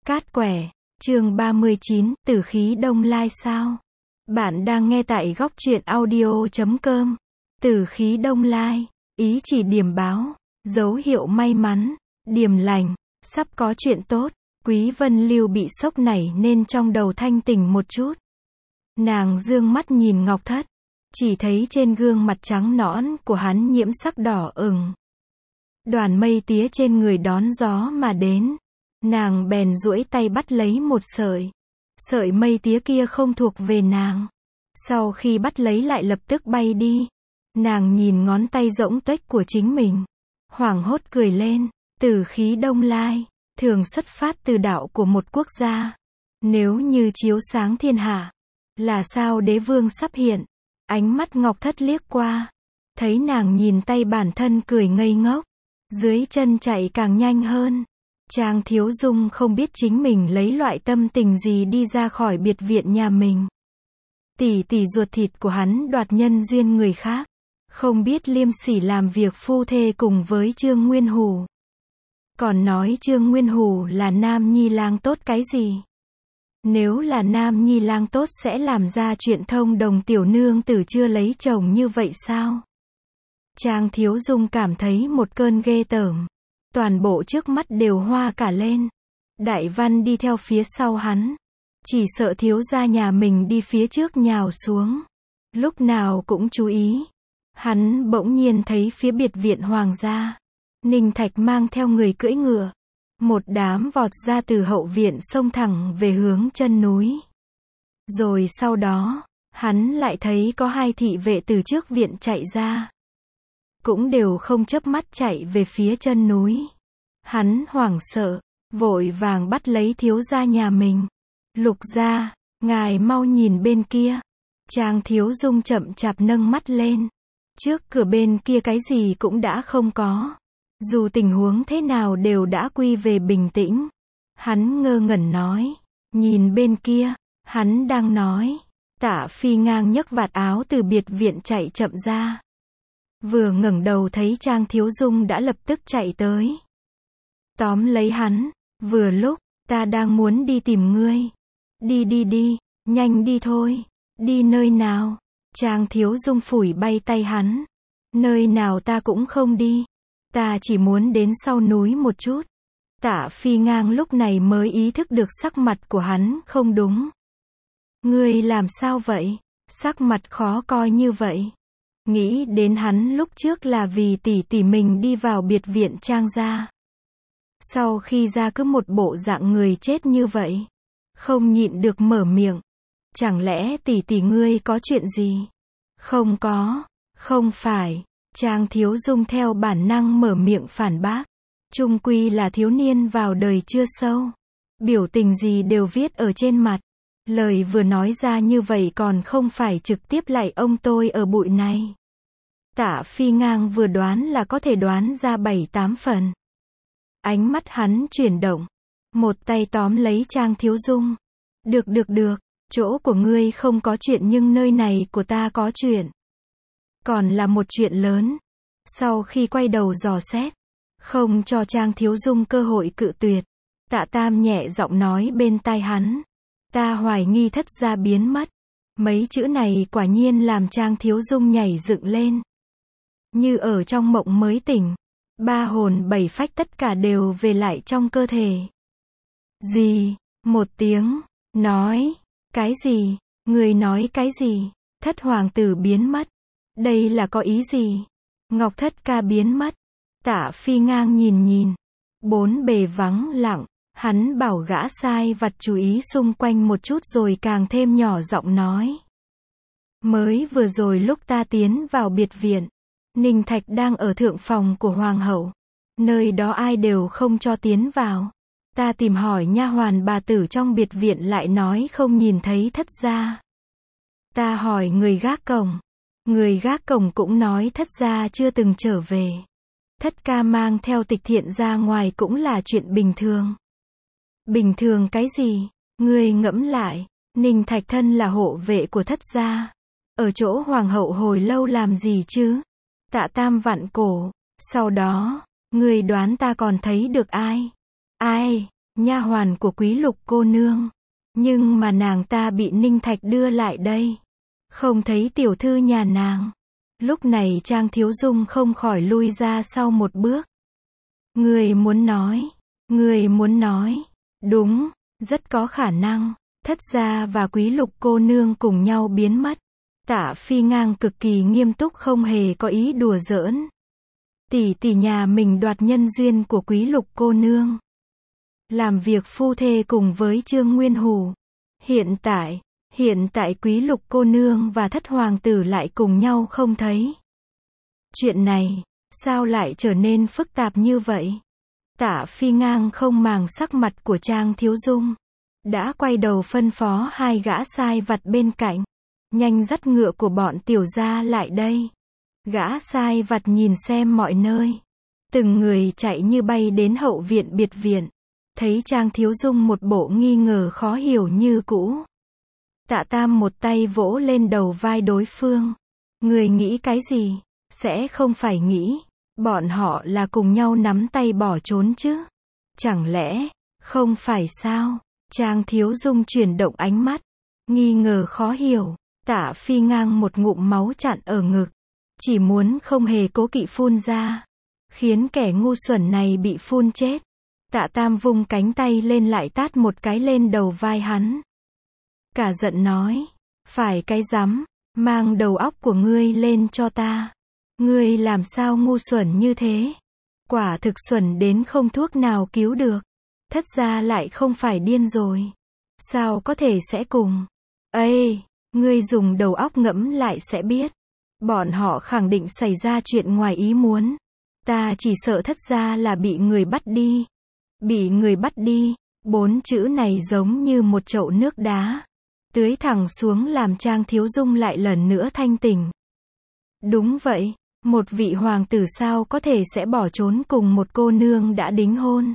Cát quẻ, chương 39, tử khí đông lai sao? Bạn đang nghe tại góc truyện audio.com. Tử khí đông lai, ý chỉ điểm báo, dấu hiệu may mắn, điểm lành, sắp có chuyện tốt. Quý Vân Lưu bị sốc nảy nên trong đầu thanh tỉnh một chút. Nàng dương mắt nhìn Ngọc Thất, chỉ thấy trên gương mặt trắng nõn của hắn nhiễm sắc đỏ ửng. Đoàn mây tía trên người đón gió mà đến. Nàng bèn duỗi tay bắt lấy một sợi. Sợi mây tía kia không thuộc về nàng. Sau khi bắt lấy lại lập tức bay đi. Nàng nhìn ngón tay rỗng tuếch của chính mình, hoảng hốt cười lên. Tử khí đông lai, thường xuất phát từ đạo của một quốc gia. Nếu như chiếu sáng thiên hạ, là sao đế vương sắp hiện. Ánh mắt Ngọc Thất liếc qua, thấy nàng nhìn tay bản thân cười ngây ngốc. Dưới chân chạy càng nhanh hơn. Trang Thiếu Dung không biết chính mình lấy loại tâm tình gì đi ra khỏi biệt viện nhà mình. Tỷ tỷ ruột thịt của hắn đoạt nhân duyên người khác, không biết liêm sỉ làm việc phu thê cùng với Trương Nguyên Hủ. Còn nói Trương Nguyên Hủ là nam nhi lang tốt cái gì? Nếu là nam nhi lang tốt sẽ làm ra chuyện thông đồng tiểu nương tử chưa lấy chồng như vậy sao? Trang Thiếu Dung cảm thấy một cơn ghê tởm. Toàn bộ trước mắt đều hoa cả lên. Đại Văn đi theo phía sau hắn. Chỉ sợ thiếu gia nhà mình đi phía trước nhào xuống. Lúc nào cũng chú ý. Hắn bỗng nhiên thấy phía biệt viện hoàng gia. Ninh Thạch mang theo người cưỡi ngựa. Một đám vọt ra từ hậu viện xông thẳng về hướng chân núi. Rồi sau đó, hắn lại thấy có hai thị vệ từ trước viện chạy ra. Cũng đều không chớp mắt chạy về phía chân núi. Hắn hoảng sợ, vội vàng bắt lấy thiếu gia nhà mình. Lục gia, ngài mau nhìn bên kia. Trang Thiếu Dung chậm chạp nâng mắt lên. Trước cửa bên kia cái gì cũng đã không có. Dù tình huống thế nào đều đã quy về bình tĩnh. Hắn ngơ ngẩn nói. Nhìn bên kia, hắn đang nói. Tạ Phi ngang nhấc vạt áo từ biệt viện chạy chậm ra. Vừa ngẩng đầu thấy Trang Thiếu Dung đã lập tức chạy tới. Tóm lấy hắn. Vừa lúc, ta đang muốn đi tìm ngươi. Đi, nhanh đi thôi. Đi nơi nào? Trang Thiếu Dung phủi bay tay hắn. Nơi nào ta cũng không đi. Ta chỉ muốn đến sau núi một chút. Tạ Phi ngang lúc này mới ý thức được sắc mặt của hắn không đúng. Ngươi làm sao vậy? Sắc mặt khó coi như vậy. Nghĩ đến hắn lúc trước là vì tỷ tỷ mình đi vào biệt viện Trang gia. Sau khi ra cứ một bộ dạng người chết như vậy. Không nhịn được mở miệng. Chẳng lẽ tỷ tỷ ngươi có chuyện gì? Không có, không phải. Trang Thiếu Dung theo bản năng mở miệng phản bác. Chung quy là thiếu niên vào đời chưa sâu. Biểu tình gì đều viết ở trên mặt. Lời vừa nói ra như vậy còn không phải trực tiếp lại ông tôi ở bụi này. Tạ Phi ngang vừa đoán là có thể đoán ra 7-8 phần. Ánh mắt hắn chuyển động. Một tay tóm lấy Trang Thiếu Dung. Được, chỗ của ngươi không có chuyện nhưng nơi này của ta có chuyện. Còn là một chuyện lớn. Sau khi quay đầu dò xét, không cho Trang Thiếu Dung cơ hội cự tuyệt. Tạ Tam nhẹ giọng nói bên tai hắn. Ta hoài nghi thất gia biến mất. Mấy chữ này quả nhiên làm Trang Thiếu Dung nhảy dựng lên. Như ở trong mộng mới tỉnh. Ba hồn bảy phách tất cả đều về lại trong cơ thể. Gì? Một tiếng. Nói. Cái gì? Người nói cái gì? Thất hoàng tử biến mất. Đây là có ý gì? Ngọc Thất ca biến mất. Tạ Phi ngang nhìn. Bốn bề vắng lặng. Hắn bảo gã sai vặt chú ý xung quanh một chút rồi càng thêm nhỏ giọng nói. Mới vừa rồi lúc ta tiến vào biệt viện. Ninh Thạch đang ở thượng phòng của hoàng hậu. Nơi đó ai đều không cho tiến vào. Ta tìm hỏi nha hoàn bà tử trong biệt viện lại nói không nhìn thấy thất gia. Ta hỏi người gác cổng. Người gác cổng cũng nói thất gia chưa từng trở về. Thất ca mang theo Tịch Thiện ra ngoài cũng là chuyện bình thường. Bình thường cái gì? Ngươi ngẫm lại. Ninh Thạch thân là hộ vệ của thất gia. Ở chỗ hoàng hậu hồi lâu làm gì chứ? Tạ Tam vặn cổ. Sau đó, ngươi đoán ta còn thấy được ai? Ai? nha hoàn của Quý Lục cô nương. Nhưng mà nàng ta bị Ninh Thạch đưa lại đây. Không thấy tiểu thư nhà nàng. Lúc này Trang Thiếu Dung không khỏi lui ra sau một bước. Người muốn nói. Đúng, rất có khả năng. Thất gia và Quý Lục cô nương cùng nhau biến mất. Tạ Phi Ngang cực kỳ nghiêm túc không hề có ý đùa giỡn. Tỷ tỷ nhà mình đoạt nhân duyên của Quý Lục cô nương. Làm việc phu thê cùng với Trương Nguyên Hủ. Hiện tại Quý Lục cô nương và thất hoàng tử lại cùng nhau không thấy. Chuyện này, sao lại trở nên phức tạp như vậy? Tạ Phi Ngang không màng sắc mặt của Trang Thiếu Dung. Đã quay đầu phân phó hai gã sai vặt bên cạnh. Nhanh dắt ngựa của bọn tiểu gia lại đây. Gã sai vặt nhìn xem mọi nơi. Từng người chạy như bay đến hậu viện biệt viện. Thấy Trang Thiếu Dung một bộ nghi ngờ khó hiểu như cũ. Tạ Tam một tay vỗ lên đầu vai đối phương. Người nghĩ cái gì? Sẽ không phải nghĩ. Bọn họ là cùng nhau nắm tay bỏ trốn chứ? Chẳng lẽ, không phải sao? Trang Thiếu Dung chuyển động ánh mắt. Nghi ngờ khó hiểu. Tạ Phi Ngang một ngụm máu chặn ở ngực. Chỉ muốn không hề cố kỵ phun ra. Khiến kẻ ngu xuẩn này bị phun chết. Tạ Tam vung cánh tay lên lại tát một cái lên đầu vai hắn. Cả giận nói. Phải cái rắm, mang đầu óc của ngươi lên cho ta. Ngươi làm sao ngu xuẩn như thế? Quả thực xuẩn đến không thuốc nào cứu được. Thất gia lại không phải điên rồi. Sao có thể sẽ cùng? Ê, ngươi dùng đầu óc ngẫm lại sẽ biết. Bọn họ khẳng định xảy ra chuyện ngoài ý muốn. Ta chỉ sợ thất gia là bị người bắt đi. Bị người bắt đi, 4 chữ này giống như một chậu nước đá. Tưới thẳng xuống làm Trang Thiếu Dung lại lần nữa thanh tỉnh. Đúng vậy, một vị hoàng tử sao có thể sẽ bỏ trốn cùng một cô nương đã đính hôn.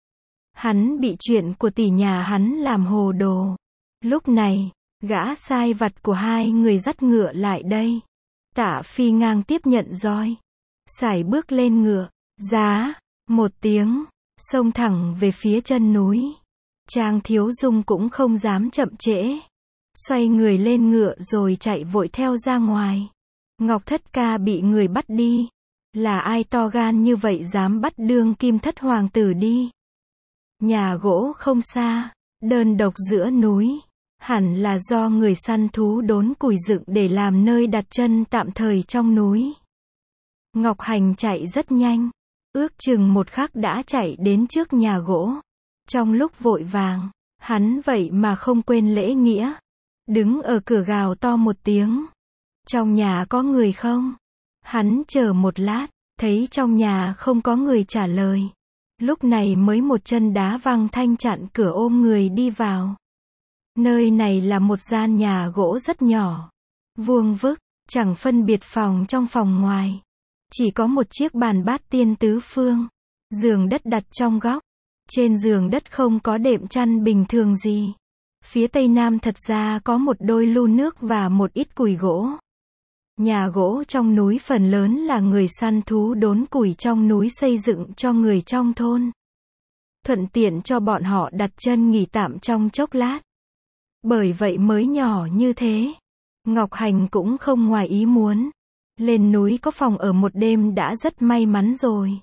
Hắn bị chuyện của tỷ nhà hắn làm hồ đồ. Lúc này, gã sai vặt của hai người dắt ngựa lại đây. Tạ Phi Ngang tiếp nhận roi. Sải bước lên ngựa. Giá, một tiếng, xông thẳng về phía chân núi. Trang Thiếu Dung cũng không dám chậm trễ. Xoay người lên ngựa rồi chạy vội theo ra ngoài. Ngọc Thất Ca bị người bắt đi. Là ai to gan như vậy dám bắt đương kim thất hoàng tử đi? Nhà gỗ không xa, đơn độc giữa núi. Hẳn là do người săn thú đốn củi dựng để làm nơi đặt chân tạm thời trong núi. Ngọc Hành chạy rất nhanh. Ước chừng một khắc đã chạy đến trước nhà gỗ. Trong lúc vội vàng, hắn vậy mà không quên lễ nghĩa. Đứng ở cửa gào to một tiếng. Trong nhà có người không? Hắn chờ một lát, thấy trong nhà không có người trả lời. Lúc này mới một chân đá văng thanh chặn cửa ôm người đi vào. Nơi này là một gian nhà gỗ rất nhỏ. Vuông vức, chẳng phân biệt phòng trong phòng ngoài. Chỉ có một chiếc bàn bát tiên tứ phương. Giường đất đặt trong góc. Trên giường đất không có đệm chăn bình thường gì. Phía tây nam thật ra có một đôi lu nước và một ít củi gỗ. Nhà gỗ trong núi phần lớn là người săn thú đốn củi trong núi xây dựng cho người trong thôn. Thuận tiện cho bọn họ đặt chân nghỉ tạm trong chốc lát. Bởi vậy mới nhỏ như thế. Ngọc Hành cũng không ngoài ý muốn. Lên núi có phòng ở một đêm đã rất may mắn rồi.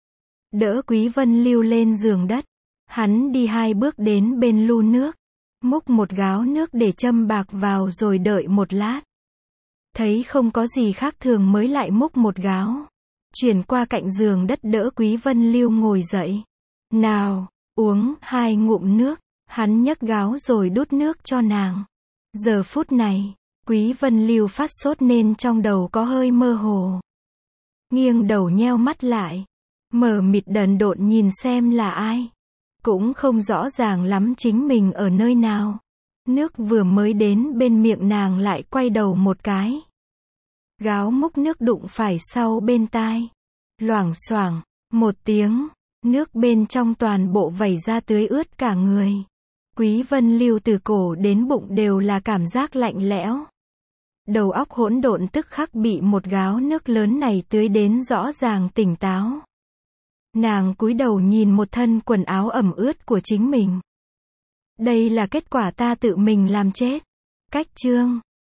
Đỡ Quý Vân Lưu lên giường đất. Hắn đi 2 bước đến bên lu nước. Múc một gáo nước để châm bạc vào rồi đợi một lát. Thấy không có gì khác thường mới lại múc một gáo. Chuyển qua cạnh giường đất đỡ Quý Vân Lưu ngồi dậy. Nào, uống 2 ngụm nước. Hắn nhấc gáo rồi đút nước cho nàng. Giờ phút này, Quý Vân Lưu phát sốt nên trong đầu có hơi mơ hồ. Nghiêng đầu nheo mắt lại. Mờ mịt đần độn nhìn xem là ai. Cũng không rõ ràng lắm chính mình ở nơi nào. Nước vừa mới đến bên miệng nàng lại quay đầu một cái. Gáo múc nước đụng phải sau bên tai. Loảng xoảng, một tiếng, nước bên trong toàn bộ vẩy ra tưới ướt cả người. Quý Vân Lưu từ cổ đến bụng đều là cảm giác lạnh lẽo. Đầu óc hỗn độn tức khắc bị một gáo nước lớn này tưới đến rõ ràng tỉnh táo. Nàng cúi đầu nhìn một thân quần áo ẩm ướt của chính mình. Đây là kết quả ta tự mình làm chết. Cách chương